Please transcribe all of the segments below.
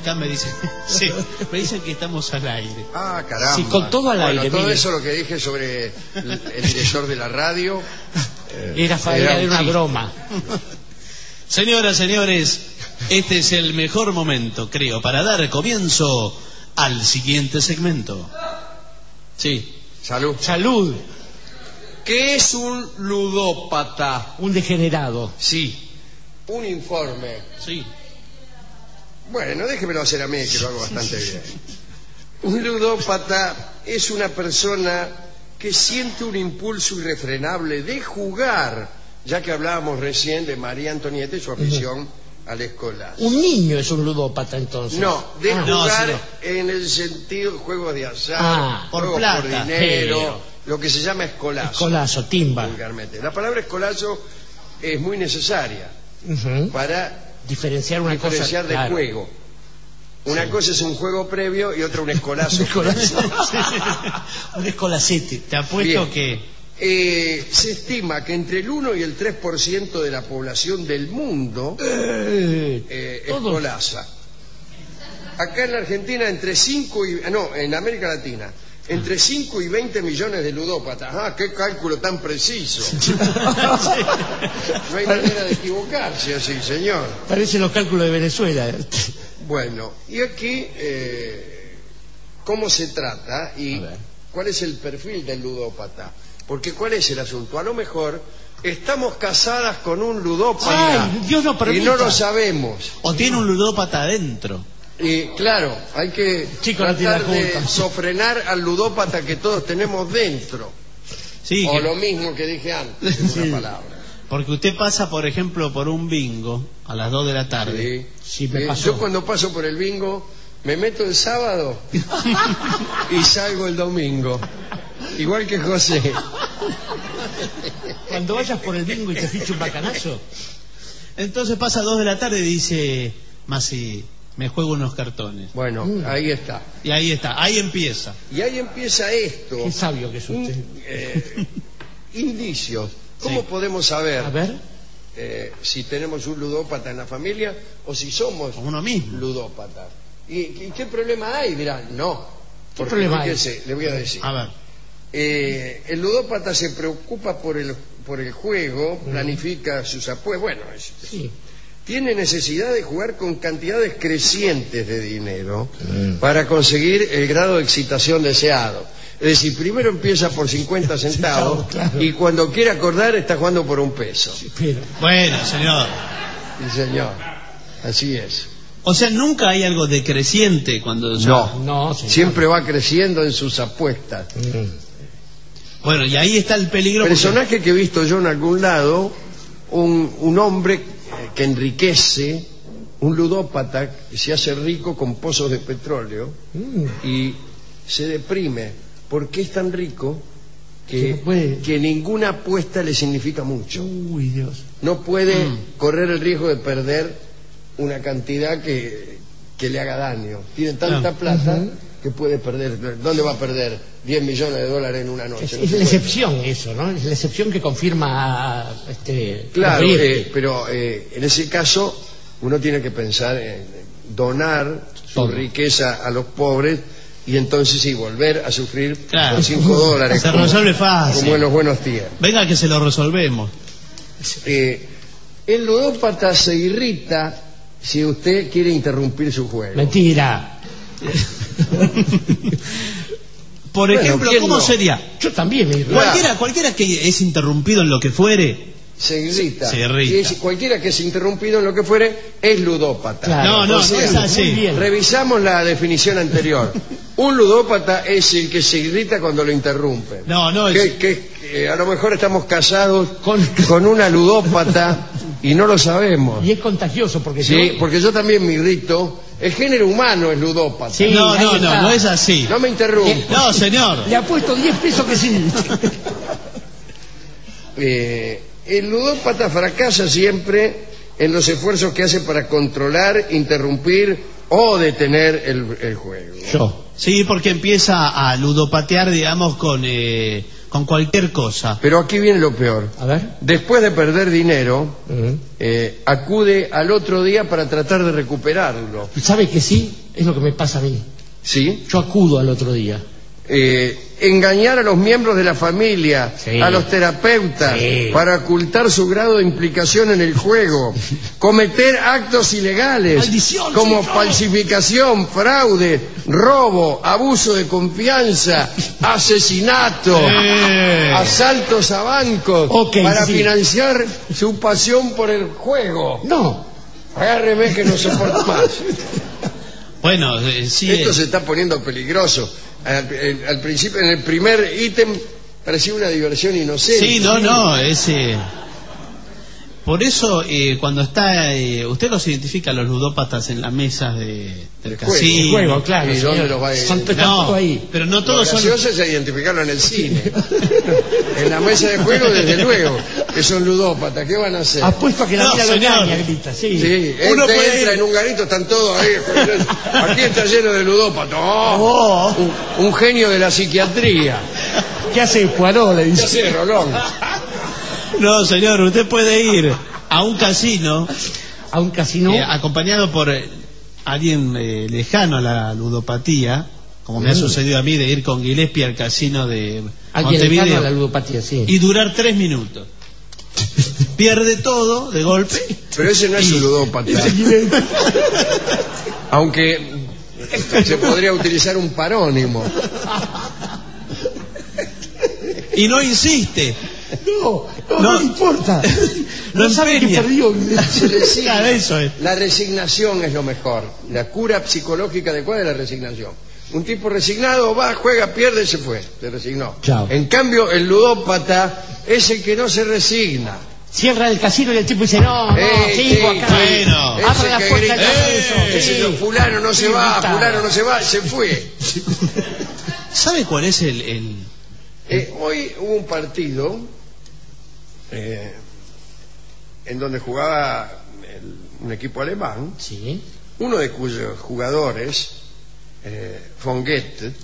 Acá me dicen, sí, me dicen que estamos al aire. Ah, caramba. Sí, con todo al aire. Todo mire. eso lo que dije sobre el director de la radio. Era una broma. Señoras, señores, este es el mejor momento, creo, para dar comienzo al siguiente segmento. Sí. Salud. Salud. ¿Qué es un ludópata? Un degenerado. Sí. Un informe. Sí. Bueno, déjemelo hacer a mí, que lo hago bastante bien. Un ludópata es una persona que siente un impulso irrefrenable de jugar, ya que hablábamos recién de María Antonieta y su afición al escolazo. Un niño es un ludópata, entonces. No, de no, jugar sí, en el sentido de juegos de azar, por juegos plata, por dinero, pero... lo que se llama escolazo. Escolazo, timba. Vulgarmente. La palabra escolazo es muy necesaria para diferenciar una diferenciar cosa de claro. juego. Una cosa es un juego previo y otra un escolazo. Un escolazo. Un escolacete. Te apuesto Bien. que... Se estima que entre el 1 y el 3% de la población del mundo escolaza. Acá en la Argentina entre 5 y... No, en América Latina. Entre 5 y 20 millones de ludópatas. ¡Ah, qué cálculo tan preciso! No hay manera de equivocarse así, señor. Parecen los cálculos de Venezuela. Bueno, y aquí, ¿cómo se trata y cuál es el perfil del ludópata? Porque ¿cuál es el asunto? A lo mejor estamos casadas con un ludópata. Ay, Dios no permita. Y no lo sabemos. O tiene un ludópata adentro. Y claro, hay que Chico, no tratar tiene la de culpa. sofrenar al ludópata que todos tenemos dentro. Sí, O que- lo mismo que dije antes, en una palabra. porque usted pasa, por ejemplo, por un bingo a las 2 de la tarde. Sí. Sí, me pasó. Yo cuando paso por el bingo me meto el sábado y salgo el domingo. Igual que José. Cuando vayas por el bingo y te ficha un bacanazo. Entonces pasa a 2 de la tarde y dice, Masi, me juego unos cartones. Bueno, ahí está. Y ahí está, ahí empieza. Y ahí empieza esto. Qué sabio que es usted. Indicios. ¿Cómo Sí. podemos saber A ver. si tenemos un ludópata en la familia o si somos Uno mismo. ludópatas? ¿Y qué problema hay? Dirán, no. ¿Qué problema hay? fíjese, le voy a decir. A ver. El ludópata se preocupa por el juego, planifica sus apuestas. Bueno, Sí. tiene necesidad de jugar con cantidades crecientes de dinero para conseguir el grado de excitación deseado. Es decir, primero empieza por 50 centavos Claro. y cuando quiere acordar está jugando por $1. Pero, Bueno, señor. Sí, señor. Así es. O sea, nunca hay algo decreciente cuando... no, señor. Siempre va creciendo en sus apuestas. Bueno, y ahí está el peligro. porque- Personaje que he visto yo en algún lado, un hombre que enriquece, un ludópata que se hace rico con pozos de petróleo y se deprime porque es tan rico Que no puede. que ninguna apuesta le significa mucho. Uy, Dios. No puede correr el riesgo de perder una cantidad que le haga daño. Tiene tanta plata que puede perder. ¿Dónde va a perder 10 millones de dólares en una noche? Es No la se puede. excepción eso, ¿no? Es la excepción que confirma Claro, la corriente. pero en ese caso uno tiene que pensar en donar su Todo. riqueza a los pobres y entonces sí, volver a sufrir Claro. con $5 Se resuelve fácil. como en los buenos tiempos. Venga que se lo resolvemos. El ludópata se irrita si usted quiere interrumpir su juego. Mentira. Por Bueno, ejemplo, ¿quién ¿cómo no? sería? Yo también me irrito. Cualquiera que es interrumpido en lo que fuere. Se irrita. Se irrita. Y cualquiera que es interrumpido en lo que fuere es ludópata. Claro. No, O no sea, es así. Muy bien. Revisamos la definición anterior. Un ludópata es el que se irrita cuando lo interrumpen. No, es... Que a lo mejor estamos casados con una ludópata y no lo sabemos. Y es contagioso porque Sí, porque yo también me irrito. El género humano es ludópata. Sí. No, ahí no, está. no es así. No me interrumpa. No, señor. le apuesto 10 pesos que sí. El ludópata fracasa siempre en los esfuerzos que hace para controlar, interrumpir o detener el juego. Yo. Sí, porque empieza a ludopatear, digamos, con cualquier cosa. Pero aquí viene lo peor. A ver. Después de perder dinero, Ujú. acude al otro día para tratar de recuperarlo. ¿Sabe que sí? Es lo que me pasa a mí. ¿Sí? Yo acudo al otro día. Engañar a los miembros de la familia, Sí. a los terapeutas, Sí. para ocultar su grado de implicación en el juego, cometer actos ilegales Maldición, como chico. falsificación, fraude, robo, abuso de confianza, asesinato, asaltos a bancos, Ok, para sí. financiar su pasión por el juego. No. Agárreme que no soporto más. Bueno, sí. Esto se está poniendo peligroso. Al principio, en el primer ítem, parecía una diversión inocente. Sí, no, ese. Por eso, cuando está. Usted los identifica a los ludópatas en las mesas del juego, casino. El juego, claro. ¿Y señor. dónde los va a ir? Son todos No, ahí. pero no Lo todos son. gracioso es identificarlo en el cine. En la mesa de juego, desde luego, que son ludópatas. ¿Qué van a hacer? Apuesto a que la No, vida lo señor. engaña, grita, sí. Sí, Uno este puede entra ir. en un garito, están todos ahí. Aquí está lleno de ludópatas. ¡Oh! Un genio de la psiquiatría. ¿Qué hace Poirot? Le ¿Qué dice. hace, Rolón? No, señor, usted puede ir a un casino A un casino. acompañado por alguien lejano a la ludopatía, como me ha sucedido a mí de ir con Gillespie al casino de Alguien lejano a la Montevideo ludopatía, sí. y durar 3 minutos. Pierde todo de golpe. Pero ese no es un ludópata. Aunque se podría utilizar un parónimo. Y no insiste. No le importa. No No sabe que empeña. perdió. Se resigna. Claro, eso es. La resignación es lo mejor. La cura psicológica adecuada es la resignación. Un tipo resignado va, juega, pierde y se fue. Se resignó. Chao. En cambio, el ludópata es el que no se resigna. Cierra el casino y el tipo dice, no, sigo acá. bueno. Ese Abra la que puerta grita, del casino. ese Sí. que fulano no se Sí, va, gritaba. fulano no se va, se fue. ¿Sabe cuál es el... Hoy hubo un partido en donde jugaba un equipo alemán, Sí. uno de cuyos jugadores, Fonguete,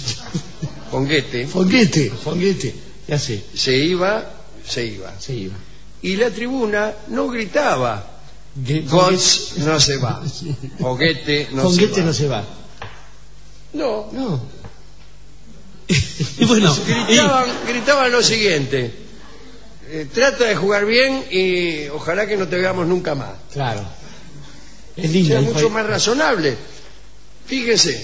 Fonguete. Ya sé. se iba, Sí. y la tribuna no gritaba, Gotz no se va, Fonguete no se Fonguete va. no se va. No, No. Y bueno, gritaban lo siguiente: trata de jugar bien y ojalá que no te veamos nunca más. Claro. Es O lindo. sea, hijo. mucho más razonable. Fíjese,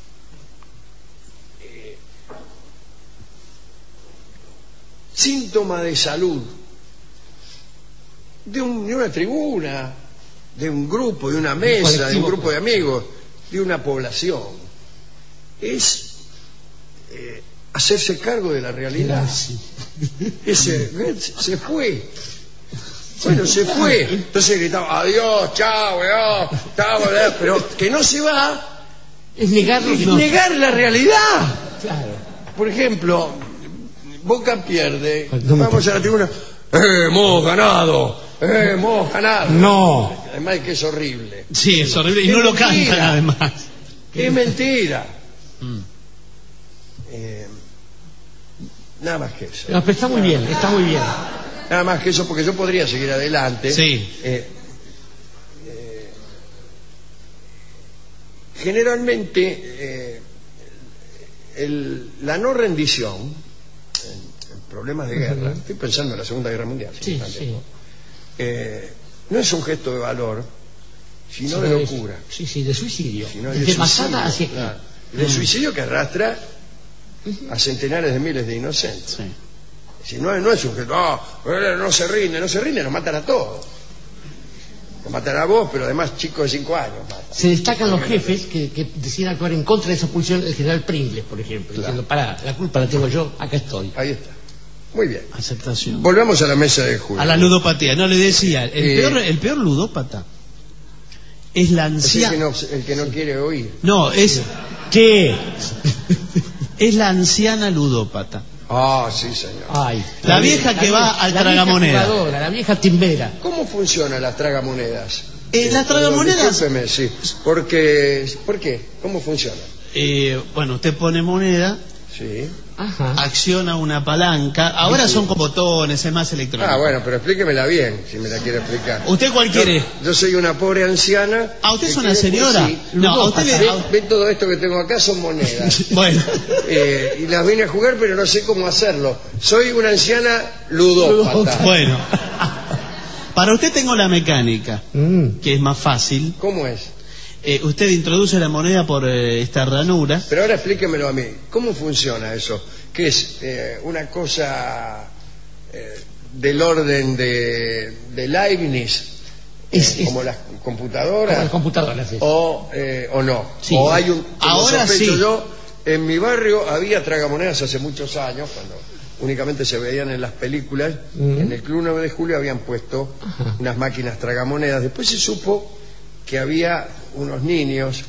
síntoma de salud de una tribuna, de un grupo, de una mesa, de un grupo de amigos, de una población, es hacerse cargo de la realidad. Sí. Ese se fue. Bueno, se fue. Entonces gritaba, adiós, chao, weón, chao, weón. Pero que no se va, Es negar lo que es no. negar la realidad. Claro. Por ejemplo, Boca pierde, No me vamos a la tribuna, hemos ganado, hemos ganado. No. Además que es horrible. sí, es horrible y Es no lo mentira. cantan además. Es mentira. Mm. Nada más que eso. No, pero está muy bien, está muy bien. Nada más que eso, porque yo podría seguir adelante. Sí. Generalmente, la no rendición en problemas de guerra, estoy pensando en la Segunda Guerra Mundial, Sí, también, sí. no es un gesto de valor, sino de locura. Sí, de suicidio. Sino De de Masada suicidio, hacia aquí. claro. De suicidio que arrastra a centenares de miles de inocentes. Sí. Si no es un gesto, no se rinde, nos matan a todos. Nos matan a vos, pero además chicos de 5 años matan. Se destacan los jefes que deciden actuar en contra de esa posición, el general Pringles, por ejemplo. Claro. Diciendo, pará, la culpa la tengo yo, acá estoy. Ahí está. Muy bien. Aceptación. Volvamos a la mesa de juego. A la ludopatía. No, le decía, Eh, el peor ludópata es la Es el anciana... el que no quiere oír. No, es la anciana ludópata. Ah, sí, señor. Ay, La vieja que va al la tragamoneda. vieja jugadora, la vieja timbera. ¿Cómo funcionan las tragamonedas? Las tragamonedas... Discúlpeme, sí. Porque, ¿por qué? ¿Cómo funciona? bueno, usted pone moneda Sí. Ajá. acciona una palanca. Ahora son con botones, es más electrónico. Bueno, pero explíquemela bien, si me la quiere explicar. ¿Usted cuál quiere? Yo soy una pobre anciana. ¿Usted que es una quiere, señora? pues, sí. No, a usted le... Ven todo esto que tengo acá, son monedas. Bueno, Y las vine a jugar, pero no sé cómo hacerlo. Soy una anciana ludópata. bueno. Para usted tengo la mecánica, que es más fácil. ¿Cómo es? Usted introduce la moneda por esta ranura. Pero ahora explíquemelo a mí. ¿Cómo funciona eso? ¿Qué es? ¿Una cosa del orden de Leibniz? ¿Como las computadoras? Como las computadoras, sí. ¿O no? Sí. ¿O hay un...? Ahora sospecho sí. yo, en mi barrio había tragamonedas hace muchos años, cuando únicamente se veían en las películas. En el Club 9 de Julio habían puesto unas máquinas tragamonedas. Después se supo que había unos niños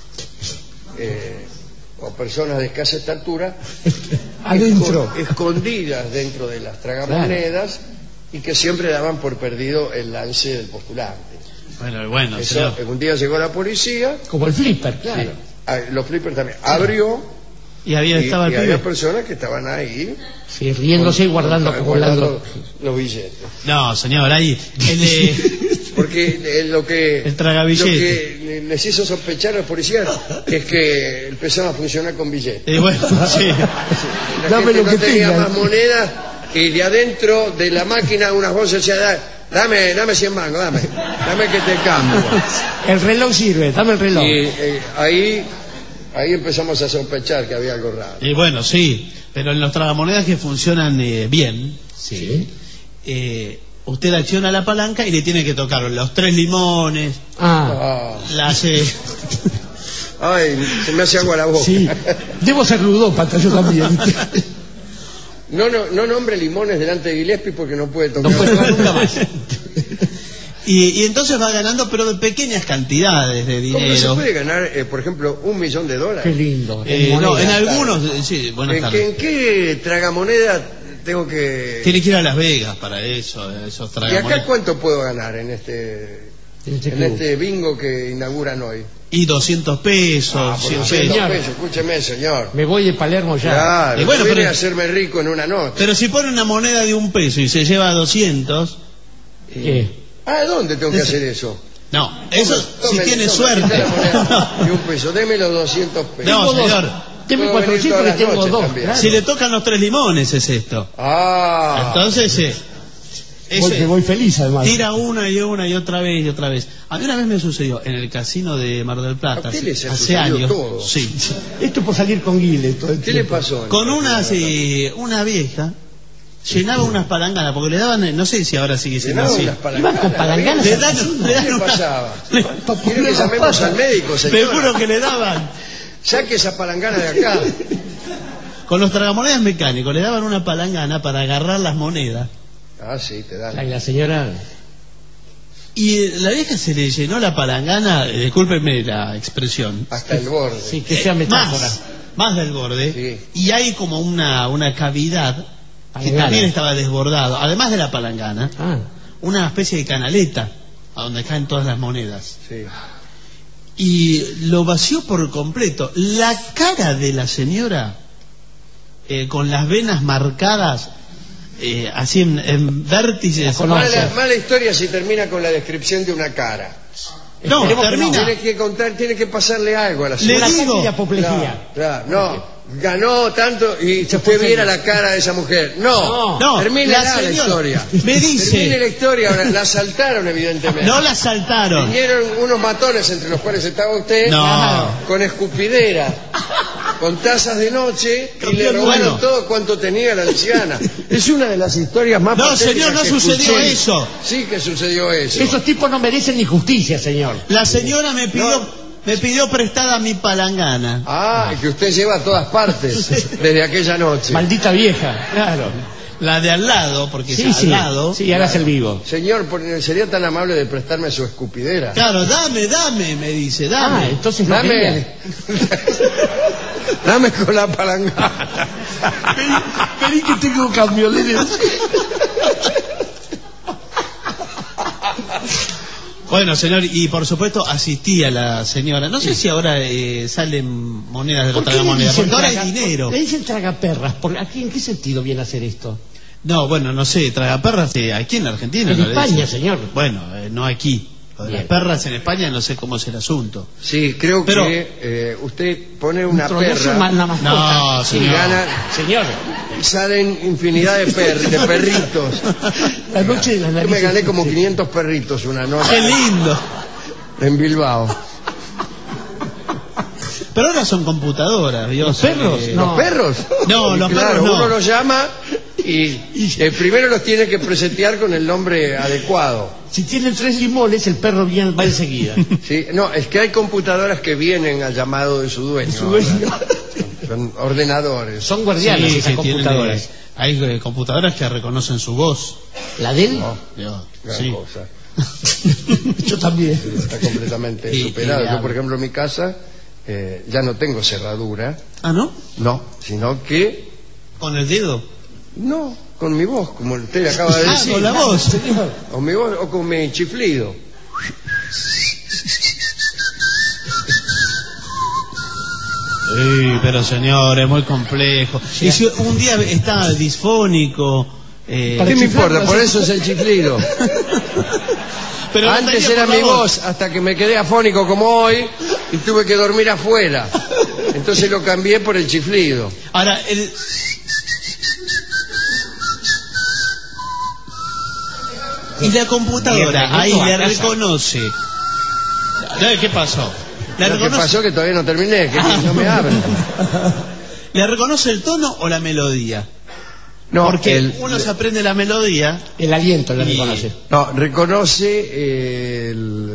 o personas de escasa estatura Adentro. escondidas dentro de las tragamonedas, y que siempre daban por perdido el lance del postulante. Bueno, Eso, señor. un día llegó la policía, Como el flipper, claro. los flippers también, abrió Y estaba el y había pibe. personas que estaban ahí Sí, riéndose y guardando, guardando los billetes. No, señor, ahí. Porque lo que les hizo sospechar a los policías es que empezaba a funcionar con billetes. Bueno, sí. La Dame gente lo no que tenía tengas. más monedas, y de adentro de la máquina unas voces decían: dame 100 mangos, dame que te cambio. El reloj sirve, dame el reloj. Y ahí empezamos a sospechar que había algo raro. Y bueno, sí. Pero en los tragamonedas que funcionan bien, Sí. usted acciona la palanca y le tiene que tocar los 3 limones, las... Ay, se me hace agua la boca. Sí. Debo ser ludópata yo también. No nombre limones delante de Gillespie porque no puede tocar. No puede tocar nunca más. y entonces va ganando, pero de pequeñas cantidades de ¿Cómo se dinero. puede ganar, por ejemplo, $1.000.000? Qué lindo. No, en moneda. algunos... Sí, buenas tardes. ¿En qué tragamoneda tengo que...? Tiene que ir a Las Vegas para eso, esos ¿Y tragamonedas. acá cuánto puedo ganar en este bingo que inauguran hoy? Y 200 pesos, Por 100 200 pesos. pesos, escúcheme, señor. Me voy de Palermo ya. Claro, Y bueno, vine pero- a hacerme rico en una noche. Pero si pone una moneda de $1 y se lleva 200... ¿Qué? ¿Dónde tengo que hacer eso? No, eso si Tome, tiene tome, suerte. quita la moneda de $1. Deme los 200 pesos. No, Tengo dos. señor. Deme Puedo venir 400 todas que las tengo noches 2. también. Claro. Si le tocan los 3 limones es esto. Entonces, Me voy feliz además. tira una y otra vez y otra vez. A mí una vez me sucedió en el casino de Mar del Plata, ¿A usted le se ha hace sucedido años. todo? Sí. Esto por salir con Guile. Todo el ¿Qué le tiempo. pasó? Con una vieja llenaba unas palanganas, porque le daban, no sé si ahora sigue siendo así. Iban con palanganas. Le dan ¿Qué una- pasaba? le- ¿Quiere que llamemos al médico, Te señor? juro que le daban. Saque esa palangana de acá. Con los tragamonedas mecánicos le daban una palangana para agarrar las monedas. Sí, te dan. Ay, la señora. Y la vieja se le llenó la palangana, discúlpenme la expresión, Hasta el borde. Sí, que sea metáfora. más del borde, Sí. y hay como una cavidad que Palangana. también estaba desbordado, además de la palangana, una especie de canaleta a donde caen todas las monedas. Sí. Y lo vació por completo. La cara de la señora, con las venas marcadas, así en vértices. Mala historia si termina con la descripción de una cara. No, Esperemos que termina. Tiene que contar, tiene que pasarle algo a la Le señora. Una digo- casi de apoplejía. Claro, no, ganó tanto y si usted viera la cara de esa mujer. No, No, termine la la señora historia. me dice- Termine la historia, ahora la asaltaron evidentemente. No la saltaron. Vinieron unos matones entre los cuales estaba usted No. con escupidera, con tazas de noche y le robaron Bueno. todo cuanto tenía la anciana. Es una de las historias más No, patéticas señor, no que sucedió escuché. eso. Sí que sucedió eso. Esos tipos no merecen ni justicia, señor. La señora me pidió prestada mi palangana. Que usted lleva a todas partes desde aquella noche. Maldita vieja. Claro. La de al lado, porque Sí, es sí. al lado. Sí, hagas el vivo. Señor, sería tan amable de prestarme su escupidera. Claro, dame, me dice, dame. Entonces no Dame. quería. Dame con la palangana. Vení que tengo camionetas. Bueno, señor, y por supuesto asistí a la señora. No sé si ahora salen monedas de los tragamonedas, porque ahora es dinero. Le dicen tragaperras, ¿en qué sentido viene a hacer esto? No, bueno, no sé, tragaperras aquí en la Argentina. En no le España, dicen. señor. Bueno, no aquí. Lo de las perras en España no sé cómo es el asunto. Sí, creo Pero- que usted pone una Troyazo, perra una mascota. No, y señor. gana, Señor, salen infinidad de perritos. la noche de las Yo me narices. gané como 500 perritos una noche ¡Qué lindo! en Bilbao. Pero ahora son computadoras, ¿vio? ¿Los perros? No. ¿Los perros? No, Y los claro, perros no. uno los llama y primero los tiene que presentear con el nombre adecuado. Si tienen 3 limones, el perro va enseguida. ¿Sí? No, es que hay computadoras que vienen al llamado de su dueño. Su dueño. Son ordenadores. Son guardianas Sí, esas que tienen, computadoras. hay computadoras que reconocen su voz. ¿La de él? No, Digo, gran sí. cosa. Yo también. Está completamente Y- superado. y Yo, por ejemplo, en mi casa ya no tengo cerradura. Ah, ¿no? No, sino que ¿Con el dedo? no, con mi voz, como usted acaba de Ah, decir. con la voz. Señor. Con mi voz o con mi chiflido. Sí, pero señor, es muy complejo. Y si un día está disfónico... Para ¿Qué me chiflar, importa? Por no sé. eso es el chiflido. pero no Antes tenía era por la mi voz, hasta que me quedé afónico como hoy y tuve que dormir afuera. Entonces lo cambié por el chiflido. Ahora, y la computadora, Bien, ahí a le casa. reconoce... ¿Qué pasó? Le Lo que reconoce, pasó que todavía no terminé, que no me abren. ¿le reconoce el tono o la melodía? No, Porque uno se aprende la melodía... El aliento le Y- reconoce. no, reconoce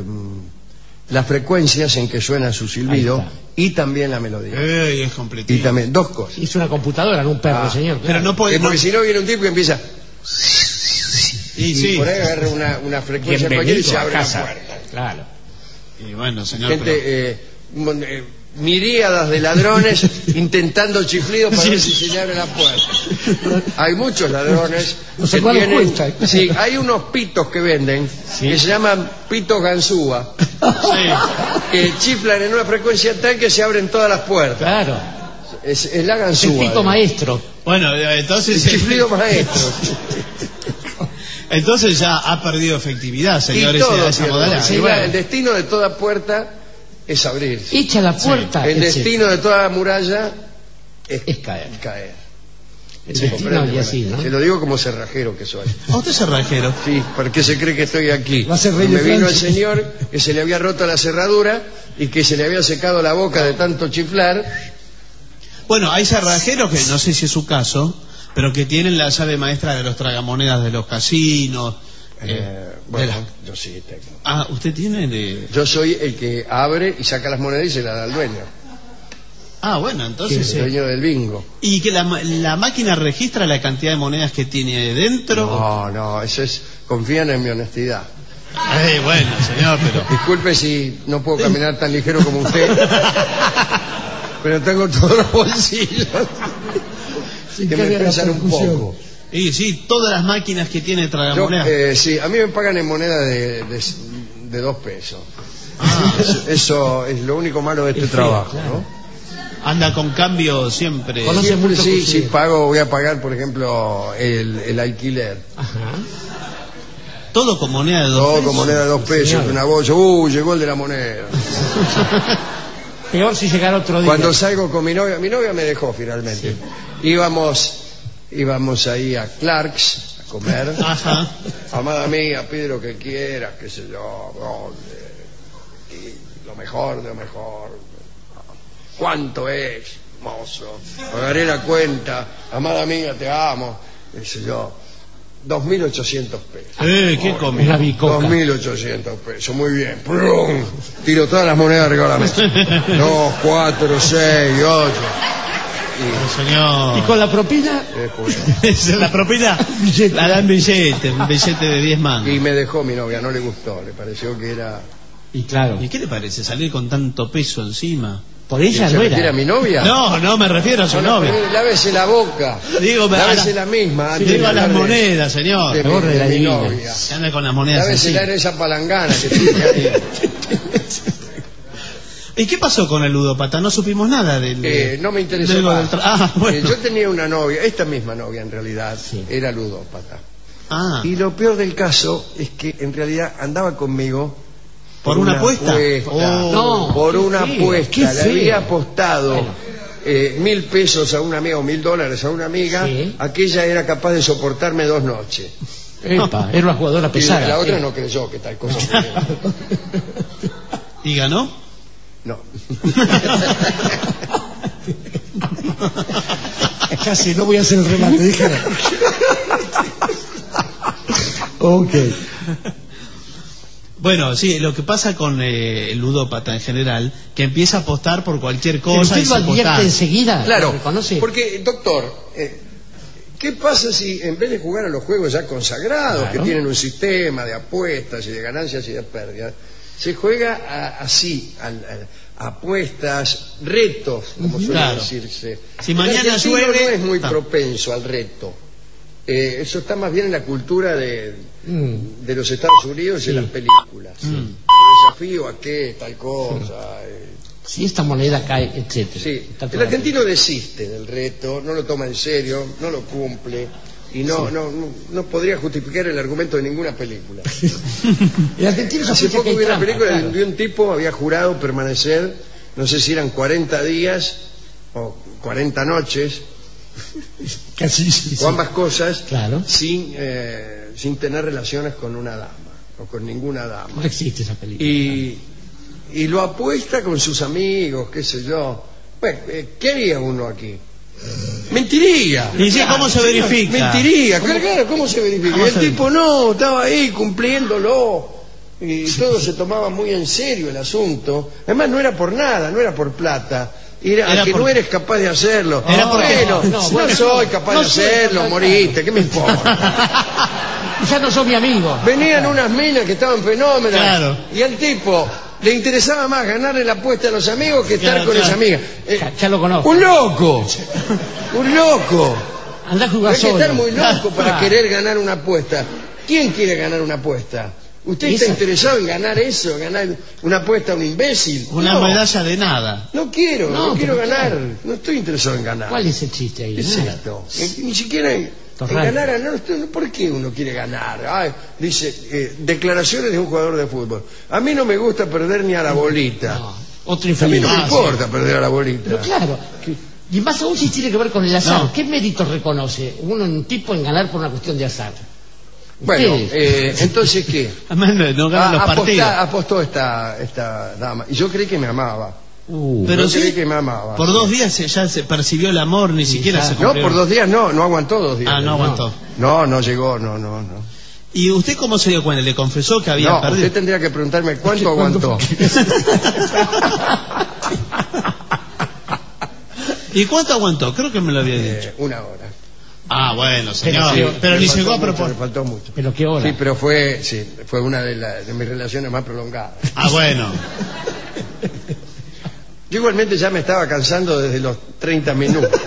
las frecuencias en que suena su silbido Ahí está. y también la melodía. es Y completito. también, dos cosas. Es una computadora, no un perro, Ah, señor. Pero no puede... Porque si no viene un tipo que empieza Y y sí. por ahí agarra una frecuencia cualquiera y se a abre la casa. puerta. Claro. Y bueno, señor, Gente, miríadas de ladrones intentando el chiflido para ver si se le abre la puerta. Hay muchos ladrones No sé que cuál tienen... cuesta. Sí, hay unos pitos que venden que se llaman pitos ganzúa, que chiflan en una frecuencia tal que se abren todas las puertas. Claro. Es la El ganzúa. pito maestro. Bueno, El entonces... chiflido maestro. Entonces ya ha perdido efectividad, Y señor, todo esa pierde. modalidad. Sí, Y bueno, el destino de toda puerta es abrirse. Echa la puerta. El etc. destino de toda muralla Es caer. caer. El ¿Se destino comprende? y así, Bueno, ¿no? Se lo digo como cerrajero que soy. ¿a usted es cerrajero? Sí, porque se cree que estoy aquí. Va a ser rey de Me vino el Francia. señor que se le había roto la cerradura y que se le había secado la boca de tanto chiflar. Bueno, hay cerrajeros que no sé si es su caso, pero que tienen la llave maestra de los tragamonedas de los casinos. Bueno, de la- yo sí tengo. Ah, ¿usted tiene de...? Yo soy el que abre y saca las monedas y se las da al dueño. Ah, bueno, entonces... El dueño del bingo. ¿Y que la máquina registra la cantidad de monedas que tiene dentro? No, eso es... Confían en mi honestidad. Bueno, señor, pero... Disculpe si no puedo caminar tan ligero como usted, pero tengo todos los bolsillos Se que me encarga la pesan un percusión. poco. Y sí, todas las máquinas que tiene Yo, tragamonedas. sí, a mí me pagan en moneda de 2 pesos. Ah, Eso es lo único malo de este Es feo, trabajo, claro. ¿no? anda con cambio siempre. Conoce Siempre mucho sí, cuchillo. sí voy a pagar, por ejemplo, el alquiler. Ajá. Todo con moneda de 2 Todo pesos. con moneda de 2 pesos, Señor. una bolsa. Llegó el de la moneda. Peor si llegara otro día. Cuando salgo con mi novia me dejó finalmente. Íbamos ahí a Clark's a comer. Ajá. Amada mía, pide lo que quieras, qué sé yo, y lo mejor de lo mejor. ¿Cuánto es, mozo? Pagaré la cuenta. Amada mía, te amo. Qué sé yo. 2.800 pesos. ¿Qué come? Una bicoca. 2.800 pesos, muy bien. ¡Prum! Tiro todas las monedas arriba de la mesa. 2, 4, 6, 8. Señor. ¿Y con la propina? La propina la dan billete, un billete de 10 mangos. Y me dejó mi novia, no le gustó, le pareció que era... Y claro. ¿Y qué le parece salir con tanto peso encima? Por ella ¿Se no refiere era. a mi novia? No, no me refiero a su Bueno, novia. pero lávese la boca. Digo, Lávese la misma. antes Digo de a las hablar de- monedas, señor. de, Me mi, borre de la mi divina. novia. Que anda con las monedas Lávesela en así. esa palangana que tiene ahí. ¿Y qué pasó con el ludópata? No supimos nada del... No me interesó del- más. bueno. Yo tenía una novia, esta misma novia en realidad, Sí. era ludópata. Ah, Y lo peor del caso es que en realidad andaba conmigo ¿por una apuesta? Oh. No, por qué una feo, apuesta. qué Le feo. había apostado Bueno. 1.000 pesos a una amiga o $1.000 a una amiga. Sí. Aquella era capaz de soportarme 2 noches. Epa, era una jugadora Y pesada. la otra no creyó que tal cosa pudiera. ¿Y ganó? No. Casi no voy a hacer el remate, déjala. Ok. Bueno, sí, lo que pasa con el ludópata en general, que empieza a apostar por cualquier Pero cosa usted y lo se advierte apostar. enseguida. Claro, ¿Lo reconoce? porque, doctor, ¿qué pasa si en vez de jugar a los juegos ya consagrados, Claro. que tienen un sistema de apuestas y de ganancias y de pérdidas, se juega así, a apuestas, retos, como suele Claro. decirse? Si El mañana argentino llueve, no es muy está. propenso al reto. Eso está más bien en la cultura de los Estados Unidos y en las películas. El desafío a qué, tal cosa. Si esta moneda cae, etcétera. Sí, Está el todo argentino desiste del reto, no lo toma en serio, no lo cumple y no podría justificar el argumento de ninguna película. El argentino se Hace piensa que poco hay vi una trampa, película claro. de un tipo había jurado permanecer, no sé si eran 40 días o 40 noches Casi sí, o ambas cosas Claro. sin tener relaciones con una dama o con ninguna dama. No existe esa película. Y lo apuesta con sus amigos, qué sé yo. Bueno, ¿qué haría uno aquí? Mentiría. Y sí, ¿cómo se verifica? Mentiría, claro, ¿cómo se verifica? ¿Cómo Y el se tipo no, estaba ahí cumpliéndolo. Y todo se tomaba muy en serio el asunto. Además no era por nada, no era por plata. Era que por- no eres capaz de hacerlo. Era porque- No soy capaz de hacerlo, capaz. moriste, ¿qué me importa? Ya no sos mi amigo. Venían unas minas que estaban fenómenas Claro. y al tipo le interesaba más ganarle la apuesta a los amigos que estar Claro, con claro. esa amiga. Ya lo conozco. ¡Un loco! ¡Un loco! Andá a jugar Hay que solo. estar muy loco para Claro. querer ganar una apuesta. ¿Quién quiere ganar una apuesta? ¿Usted está Esa. interesado en ganar eso? ¿Ganar una apuesta a un imbécil? Una No, medalla de nada. no quiero, No, no quiero pero ganar. claro. No estoy interesado en ganar. ¿Cuál es el chiste ahí? ¿Qué es Nada. esto? Ni siquiera en Torrante. ganar. ¿Por qué uno quiere ganar? Dice, declaraciones de un jugador de fútbol. A mí no me gusta perder ni a la bolita. No, otro A mí infeliz. no me Ah, importa perder a la bolita. Pero claro, y más aún si tiene que ver con el azar. No. ¿Qué mérito reconoce un tipo en ganar por una cuestión de azar? Bueno, Ustedes. entonces, ¿qué? Además no ganan los partidos. Apostó esta dama. Y yo creí que me amaba. Pero yo sí, creí que me amaba. por 2 días ya se percibió el amor, ni siquiera ya. se No, cumplió. por 2 días no aguantó 2 días. Ah, no aguantó. No llegó, no. ¿Y usted cómo se dio cuenta? ¿Le confesó que había No, perdido? usted tendría que preguntarme cuánto aguantó. ¿Y cuánto aguantó? Creo que me lo había dicho. 1 hora. Ah, bueno, señor. Pero- Pero Me ni faltó llegó a mucho, propósito. Me faltó mucho. Pero qué hora. Sí, pero fue una de mis relaciones más prolongadas. Ah, bueno. Yo igualmente ya me estaba cansando desde los 30 minutos.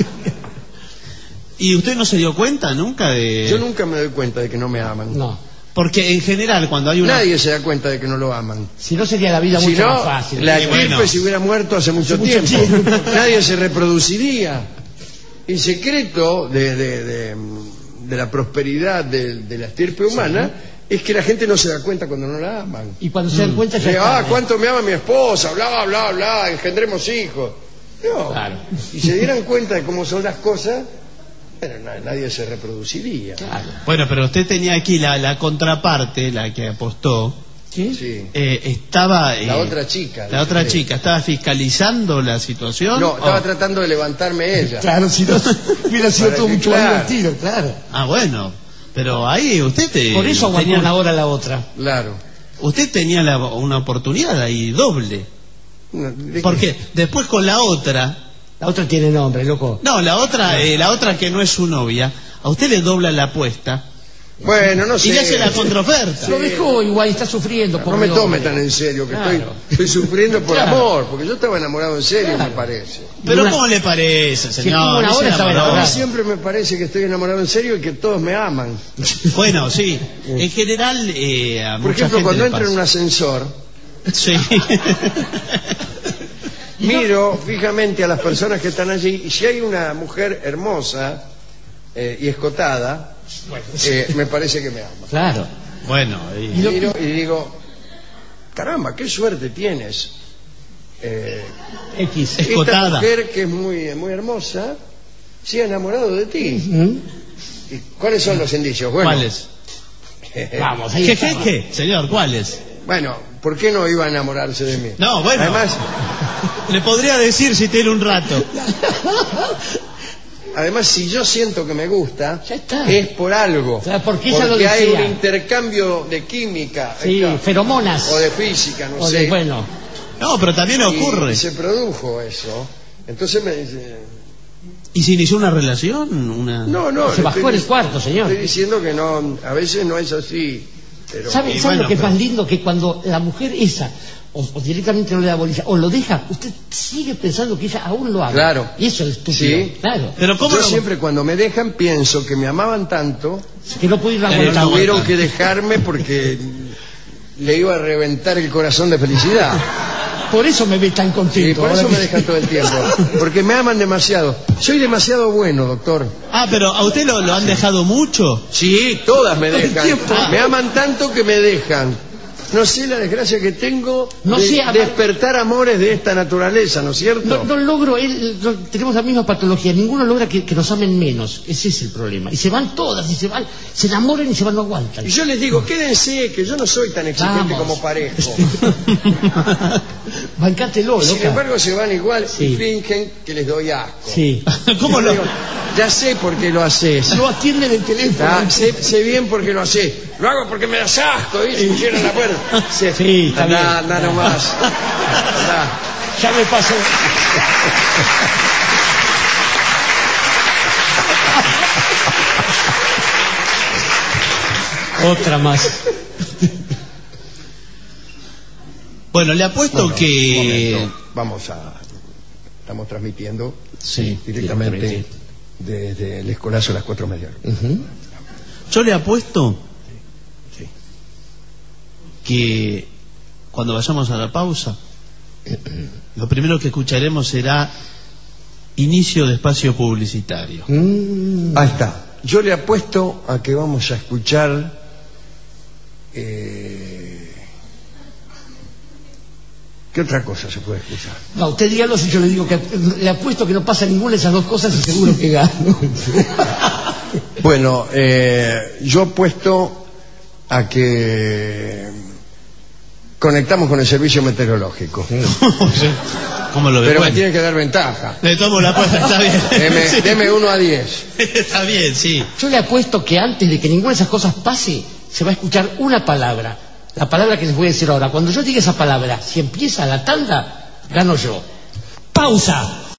¿Y usted no se dio cuenta nunca de...? Yo nunca me doy cuenta de que no me aman. No. Porque en general cuando hay una... Nadie se da cuenta de que no lo aman. Si no sería la vida Si mucho no, más fácil. la Sí, estirpe bueno. se hubiera muerto hace mucho mucho tiempo. tiempo. Nadie se reproduciría. El secreto de la prosperidad de la estirpe humana es que la gente no se da cuenta cuando no la aman. Y cuando se dan cuenta ya está. ¿Cuánto me ama mi esposa? Bla, bla, bla, engendremos hijos. No. Claro. Y se dieran cuenta de cómo son las cosas, bueno, nadie se reproduciría. Claro. Bueno, pero usted tenía aquí la contraparte, la que apostó, ¿Sí? Sí. estaba... La otra chica. La otra Sí. chica, ¿estaba fiscalizando la situación? No, estaba ¿O? tratando de levantarme ella. Claro, si no hubiera sido Para todo que, mucho más claro. divertido, claro. Ah, bueno. Pero ahí usted Por eso aguantó tenía, una hora la otra. Claro. usted tenía una oportunidad ahí doble. No, ¿de Porque después con la otra... La otra tiene nombre, loco. No, la otra que no es su novia, a usted le dobla la apuesta Bueno, no sé. Y le hace la contraoferta. Lo dejó igual y está sufriendo. No pobre me tome hombre. tan en serio que Claro. estoy sufriendo por Claro. amor, porque yo estaba enamorado en serio, Claro. me parece. Pero Una- ¿cómo le parece, Si señor? estuvo una No se hora, estaba A enamoró. mí enamorado. siempre me parece que estoy enamorado en serio y que todos me aman. Bueno, sí. En general, a Por mucha ejemplo, gente cuando le entro en un pasa. ascensor, Sí. miro fijamente a las personas que están allí y si hay una mujer hermosa y escotada, me parece que me ama. Claro. Bueno, Y miro y digo, caramba, qué suerte tienes. X. Esta Escotada. mujer que es muy hermosa se ha enamorado de ti. ¿Mm? ¿Y cuáles son los indicios? Bueno, ¿cuáles? Vamos, ahí ¿Qué, está. qué, qué? Señor, ¿cuáles? bueno, ¿por qué no iba a enamorarse de mí? No, bueno. Además, Le podría decir si tiene un rato. además, si yo siento que me gusta, Ya está. es por algo. O sea, porque ella lo hay desea. un intercambio de química Sí, acá, feromonas. o de física, no O sé. de- bueno, No, pero también ocurre. Y se produjo eso. Entonces me dice, ¿Y se inició una relación? Una... no, se le bajó estoy en el cuarto, señor. Estoy diciendo que no, a veces no es así. Pero ¿Sabe, Y sabe bueno, lo que es pero- más lindo? Que cuando la mujer esa, o directamente no le da bolilla, o lo deja, usted sigue pensando que ella aún lo ama. Claro. Y eso es estúpido. Sí. Claro. Pero ¿cómo yo lo- siempre cuando me dejan pienso que me amaban tanto Que no puede ir a Pero que no aguantar. tuvieron aguanta. que dejarme porque le iba a reventar el corazón de felicidad. Por eso me ve tan Y contento. por eso ahora me que- dejan todo el tiempo. Porque me aman demasiado. Soy demasiado bueno, doctor. Ah, pero ¿a usted lo han dejado mucho? Sí, todas me dejan. tiempo. Me aman tanto que me dejan. No sé la desgracia que tengo No de sé, amar- despertar amores de esta naturaleza, ¿no es cierto? No logro, tenemos la misma patología, ninguno logra que nos amen menos, ese es el problema. Y se van todas, y se van, se enamoran y se van, no aguantan. Y yo les digo, quédense, que yo no soy tan exigente Vamos. como parezco. Bancátelo, Sin loca. embargo, se van igual Sí. y fingen que les doy asco. Sí. ¿Cómo Yo lo...? digo, ya sé por qué lo haces. No atienden el teléfono. Sé bien por qué lo haces. Lo hago porque me das asco, ¿viste? Y cierran la puerta. Sí, está bien. Anda nomás. Andá. Ya me pasó. Otra más. Bueno, le apuesto Un que... momento. Estamos transmitiendo Sí, directamente desde el escolazo a las 4:30. Yo le apuesto Sí. que cuando vayamos a la pausa, lo primero que escucharemos será inicio de espacio publicitario. Ahí está. Yo le apuesto a que vamos a escuchar ¿qué otra cosa se puede escuchar? No, usted dígalo si yo le digo que le apuesto que no pasa ninguna de esas dos cosas y seguro que gano. Bueno, yo apuesto a que conectamos con el servicio meteorológico. ¿Cómo lo ve? Pero me Bueno, tienen que dar ventaja. le tomo la apuesta, está bien. Sí. Deme 1 a 10. Está bien, sí. Yo le apuesto que antes de que ninguna de esas cosas pase, se va a escuchar una palabra. La palabra que les voy a decir ahora. Cuando yo diga esa palabra, si empieza la tanda, gano yo. ¡Pausa!